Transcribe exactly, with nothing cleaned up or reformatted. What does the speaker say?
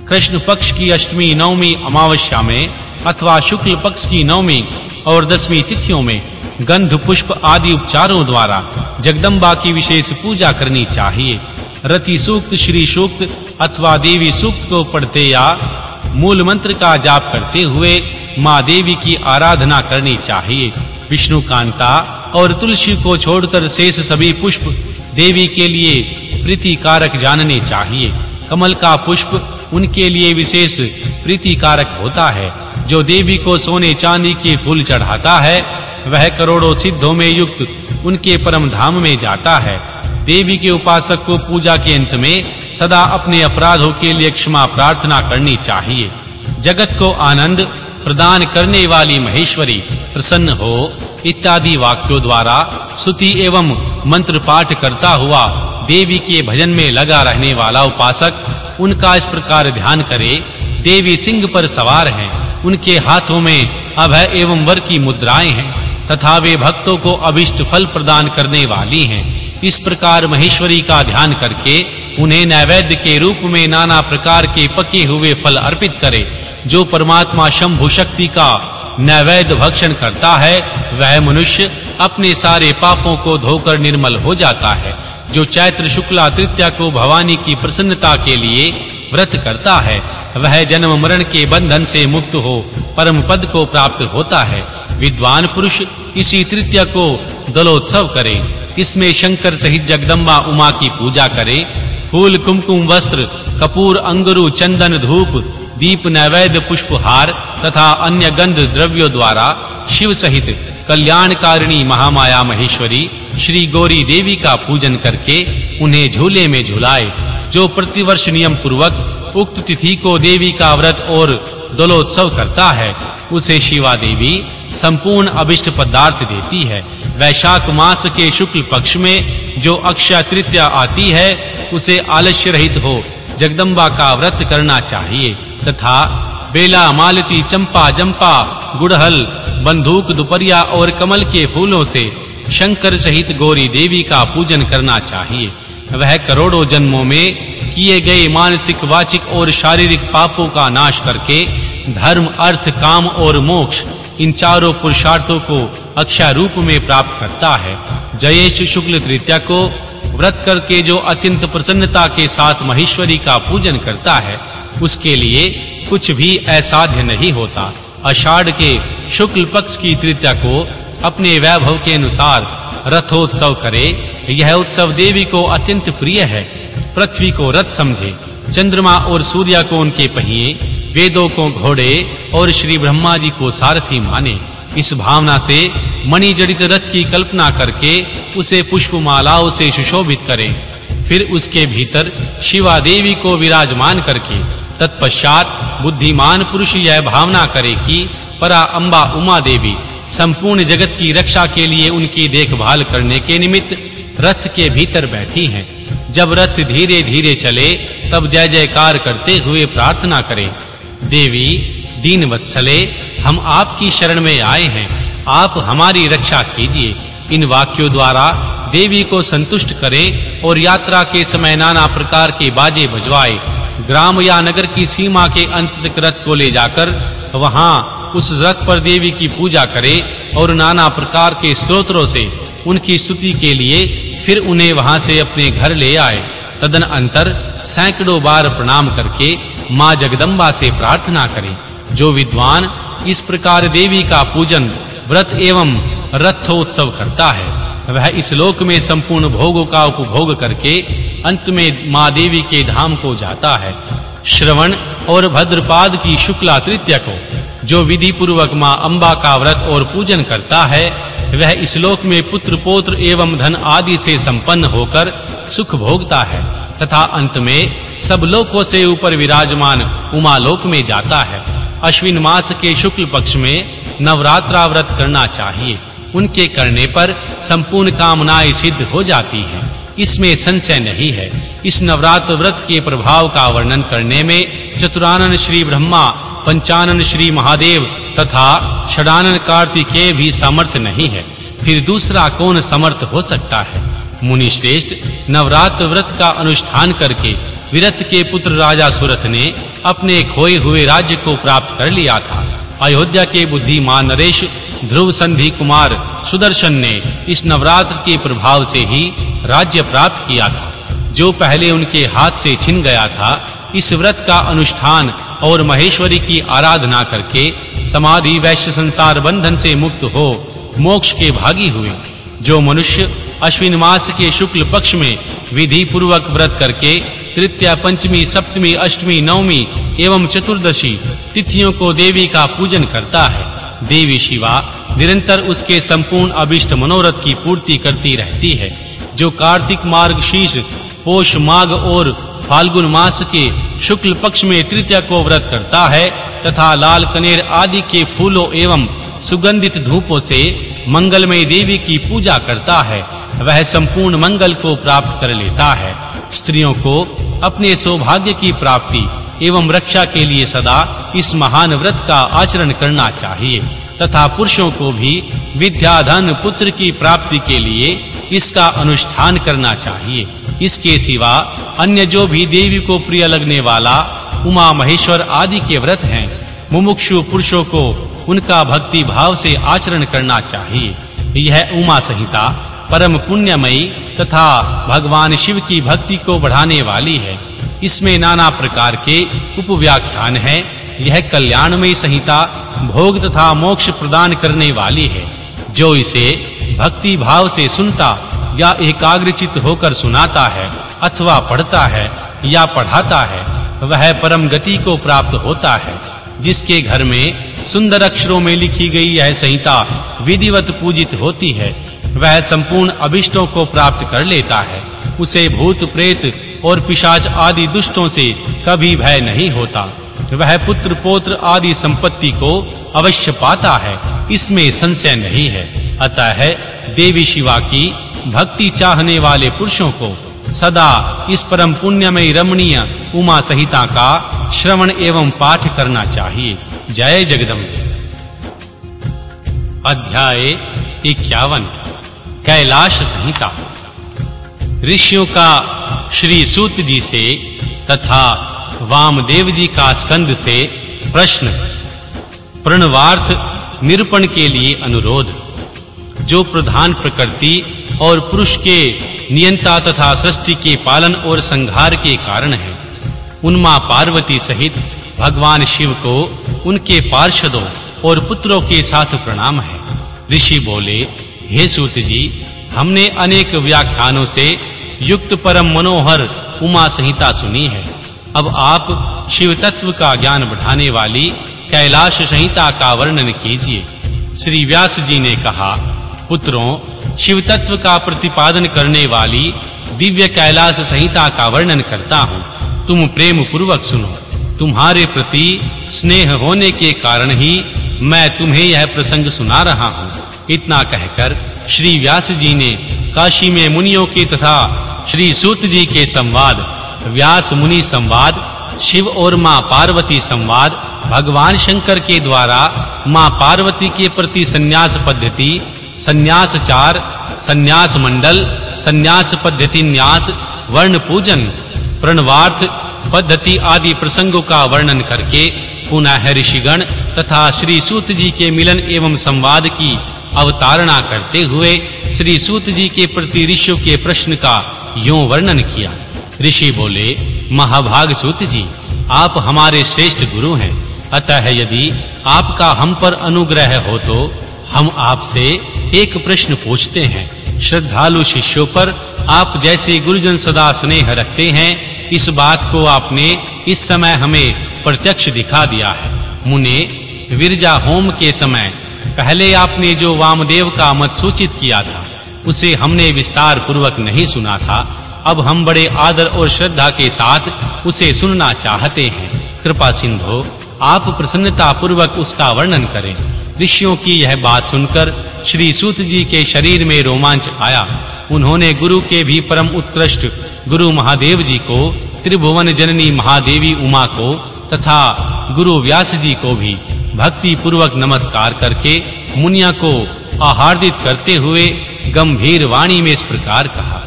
कृष्ण पक्ष की अष्टमी, नवमी, अमावस्या में अथवा शुक्ल पक्ष की नवमी और दसवीं तिथियों में गंध, पुष्प आदि उपचारों द्वारा जगदम्बा की विशेष पूजा करनी चाहिए। रति सूक्त, श्री सूक्त अथवा देवी सूक्त को पढ़ते या मूल मंत्र का जाप करते हुए मां देवी की आराधना करनी चाहिए। विष्णु कांता और तुलसी को छोड़कर शेष सभी पुष्प देवी के लिए प्रीतिकारक जानने चाहिए। कमल का पुष्प उनके लिए विशेष प्रीतिकारक होता है। जो देवी को सोने चांदी के फूल चढ़ाता है वह करोड़ों सिद्धों में युक्त उनके परम धाम में जाता है। देवी के उपासक को पूजा के अंत में सदा अपने अपराधों के लिए क्षमा प्रार्थना करनी चाहिए। जगत को आनंद प्रदान करने वाली महेश्वरी प्रसन्न हो इत्यादि वाक्यों द्वारा स्तुति एवं मंत्र पाठ करता हुआ देवी के भजन में लगा रहने वाला उपासक उनका इस प्रकार ध्यान करे। देवी सिंह पर सवार हैं, उनके हाथों में अभय एवं वर की मुद्राएं हैं तथा वे भक्तों को अभिष्ट फल प्रदान करने वाली हैं। इस प्रकार महेश्वरी का ध्यान करके उन्हें नैवेद्य के रूप में नाना प्रकार के पके हुए फल अर्पित करे। जो परमात्मा शंभु शक्ति का नैवेद्य भक्षण करता है वह मनुष्य अपने सारे पापों को धोकर निर्मल हो जाता है। जो चैत्र शुक्ला तृतीया को भवानी की प्रसन्नता के लिए व्रत करता है वह जन्म मरण के बंधन से मुक्त हो परम पद को प्राप्त होता है। विद्वान पुरुष इसी तृतीया को दलोत्सव करे। इसमें शंकर सहित जगदम्बा उमा की पूजा करे। फूल, कुमकुम, वस्त्र, कपूर, अंगुरु, चंदन, धूप, दीप, नैवेद्य, पुष्पहार तथा अन्य गंध द्रव्यों द्वारा शिव सहित कल्याणकारिणी महामाया महेश्वरी श्री गौरी देवी का पूजन करके उन्हें झूले में झुलाए। जो प्रतिवर्ष नियम पूर्वक उक्त तिथि को देवी का व्रत और दलोत्सव करता है उसे शिवा देवी संपूर्ण अभिष्ट पदार्थ देती है। वैशाख मास के शुक्ल पक्ष में जो अक्षय तृतीया आती है उसे आलस्य रहित हो जगदम्बा का व्रत करना चाहिए तथा बेला, मालती, चंपा, जंपा, गुड़हल, बंदूक, दुपरिया और कमल के फूलों से शंकर सहित गौरी देवी का पूजन करना चाहिए। वह करोड़ों जन्मों में किए गए मानसिक, वाचिक और शारीरिक पापों का नाश करके धर्म, अर्थ, काम और मोक्ष इन चारों पुरुषार्थों को अक्षय रूप में प्राप्त करता है। जयेश शुक्ल तृतीया को व्रत करके जो अत्यंत प्रसन्नता के साथ महेश्वरी का पूजन करता है उसके लिए कुछ भी असाध्य नहीं होता। आषाढ़ के शुक्ल पक्ष की तृतीया को अपने वैभव के अनुसार रथोत्सव करे। यह उत्सव देवी को अत्यंत प्रिय है। पृथ्वी को रथ समझे, चंद्रमा और सूर्य को उनके पहिए, वेदों को घोड़े और श्री ब्रह्मा जी को सारथी माने। इस भावना से मणि जड़ित रथ की कल्पना करके उसे पुष्पमालाओं से सुशोभित करें। फिर उसके भीतर शिवा देवी को विराजमान करके तत्पश्चात बुद्धिमान पुरुष यह भावना करे कि परा अम्बा उमा देवी संपूर्ण जगत की रक्षा के लिए उनकी देखभाल करने के निमित्त रथ के भीतर बैठी हैं। जब रथ धीरे-धीरे चले तब जय जयकार करते हुए प्रार्थना करें, देवी दीन वत्सले, हम आपकी शरण में आए हैं, आप हमारी रक्षा कीजिए। इन वाक्यों द्वारा देवी को संतुष्ट करें और यात्रा के समय नाना प्रकार के बाजे बजवाए। ग्राम या नगर की सीमा के अंत तक रथ को ले जाकर वहां उस रथ पर देवी की पूजा करें और नाना प्रकार के स्तोत्रों से उनकी स्तुति के लिए फिर उन्हें वहां से अपने घर ले आए। तदन अंतर सैकड़ों बार प्रणाम करके मां जगदम्बा से प्रार्थना करें। जो विद्वान इस प्रकार देवी का पूजन, व्रत एवं रथोत्सव करता है वह इस लोक में संपूर्ण भोगों का उपभोग करके अंत में मां देवी के धाम को जाता है। श्रवण और भद्रपाद की शुक्ला तृतीया को जो विधि पूर्वक मां अम्बा का व्रत और पूजन करता है वह इस लोक में पुत्र, पौत्र एवं धन आदि से संपन्न होकर सुख भोगता है तथा अंत में सब लोकों से ऊपर विराजमान उमा लोक में जाता है। अश्विन मास के शुक्ल पक्ष में नवरात्रा व्रत करना चाहिए। उनके करने पर संपूर्ण कामनाएं सिद्ध हो जाती हैं, इसमें संशय नहीं है। इस नवरात्र व्रत के प्रभाव का वर्णन करने में चतुरानन श्री ब्रह्मा, पंचानन श्री महादेव तथा षडानन कार्तिकेय भी समर्थ नहीं है, फिर दूसरा कौन समर्थ हो सकता है। मुनि श्रेष्ठ, नवरात्र व्रत का अनुष्ठान करके विरत के पुत्र राजा सुरथ ने अपने खोए हुए राज्य को प्राप्त कर लिया था। अयोध्या के बुद्धिमान नरेश ध्रुव संधि कुमार सुदर्शन ने इस नवरात्र के प्रभाव से ही राज्य प्राप्त किया था, जो पहले उनके हाथ से छिन गया था। इस व्रत का अनुष्ठान और महेश्वरी की आराधना करके समाधि वैश्य संसार बंधन से मुक्त हो मोक्ष के भागी हुए। जो मनुष्य अश्विन मास के शुक्ल पक्ष में विधि पूर्वक व्रत करके तृतीया, पंचमी, सप्तमी, अष्टमी, नवमी एवं चतुर्दशी तिथियों को देवी का पूजन करता है, देवी शिवा निरंतर उसके संपूर्ण अभिष्ट मनोरथ की पूर्ति करती रहती है। जो कार्तिक, मार्गशीर्ष, पोष, माघ और फाल्गुन मास के शुक्ल पक्ष में तृतीया को व्रत करता है तथा लाल कनेर आदि के फूलों एवं सुगंधित धूपों से मंगलमय देवी की पूजा करता है, वह संपूर्ण मंगल को प्राप्त कर लेता है। स्त्रियों को अपने सौभाग्य की प्राप्ति एवं रक्षा के लिए सदा इस महान व्रत का आचरण करना चाहिए तथा पुरुषों को भी विद्या, धन, पुत्र की प्राप्ति के लिए इसका अनुष्ठान करना चाहिए। इसके सिवा अन्य जो भी देवी को प्रिय लगने वाला उमा, महेश्वर आदि के व्रत हैं, मुमुक्षु पुरुषों को उनका भक्ति भाव से आचरण करना चाहिए। यह उमा संहिता परम पुण्यमयी तथा भगवान शिव की भक्ति को बढ़ाने वाली है। इसमें नाना प्रकार के उपव्याख्यान हैं। यह कल्याणमयी संहिता भोग तथा मोक्ष प्रदान करने वाली है। जो इसे भक्ति भाव से सुनता या एकाग्रचित होकर सुनाता है अथवा पढ़ता है या पढ़ाता है, वह परम गति को प्राप्त होता है। जिसके घर में सुंदर अक्षरों में लिखी गई यह संहिता विधिवत पूजित होती है, वह संपूर्ण अभिष्टों को प्राप्त कर लेता है। उसे भूत, प्रेत और पिशाच आदि दुष्टों से कभी भय नहीं होता। वह पुत्र, पौत्र आदि संपत्ति को अवश्य पाता है, इसमें संशय नहीं है। अतः देवी शिवा की भक्ति चाहने वाले पुरुषों को सदा इस परम पुण्यमय रमणीय उमा संहिता का श्रवण एवं पाठ करना चाहिए। जय जगदम्बे। अध्याय इक्यावन कैलाश संहिता। ऋषियों का श्री सूत जी से तथा वामदेव जी का स्कंद से प्रश्न प्रणवार्थ निरूपण के लिए अनुरोध। जो प्रधान प्रकृति और पुरुष के नियंता तथा सृष्टि के पालन और संहार के कारण है, उन मां पार्वती सहित भगवान शिव को उनके पार्षदों और पुत्रों के साथ प्रणाम है। ऋषि बोले, हे सूत जी, हमने अनेक व्याख्यानों से युक्त परम मनोहर उमा संहिता सुनी है। अब आप शिव तत्व का ज्ञान बढ़ाने वाली कैलाश संहिता का वर्णन कीजिए। श्री व्यास जी ने कहा, पुत्रों, शिव तत्व का प्रतिपादन करने वाली दिव्य कैलाश संहिता का वर्णन करता हूँ, तुम प्रेम पूर्वक सुनो। तुम्हारे प्रति स्नेह होने के कारण ही मैं तुम्हें यह प्रसंग सुना रहा हूँ। इतना कहकर श्री व्यास जी ने काशी में मुनियों के तथा श्री सूत जी के संवाद, व्यास मुनि संवाद, शिव और मां पार्वती संवाद, भगवान शंकर के द्वारा मां पार्वती के प्रति संन्यास पद्धति, संन्यास चार, संन्यास मंडल, संन्यास पद्धति न्यास, वर्ण पूजन, प्रणवार्थ पद्धति आदि प्रसंगों का वर्णन करके पुनः ऋषिगण तथा श्री सूत जी के मिलन एवं संवाद की अवतारणा करते हुए श्री सूत जी के प्रति ऋषियों के प्रश्न का यूं वर्णन किया। ऋषि बोले, महाभाग सूत जी, आप हमारे श्रेष्ठ गुरु हैं, अतः यदि आपका हम पर अनुग्रह हो तो हम आपसे एक प्रश्न पूछते हैं। श्रद्धालु शिष्यों पर आप जैसे गुरुजन सदा स्नेह रखते हैं, इस बात को आपने इस समय हमें प्रत्यक्ष दिखा दिया है। मुने, विरजा होम के समय पहले आपने जो वामदेव का मत सूचित किया था, उसे हमने विस्तार पूर्वक नहीं सुना था। अब हम बड़े आदर और श्रद्धा के साथ उसे सुनना चाहते हैं। कृपा सिंधु, आप प्रसन्नता पूर्वक उसका वर्णन करें। ऋषियों की यह बात सुनकर श्री सूत जी के शरीर में रोमांच आया। उन्होंने गुरु के भी परम उत्कृष्ट गुरु महादेव जी को, त्रिभुवन जननी महादेवी उमा को तथा गुरु व्यास जी को भी भक्ति पूर्वक नमस्कार करके मुनिया को आहार्दित करते हुए गंभीर वाणी में इस प्रकार कहा।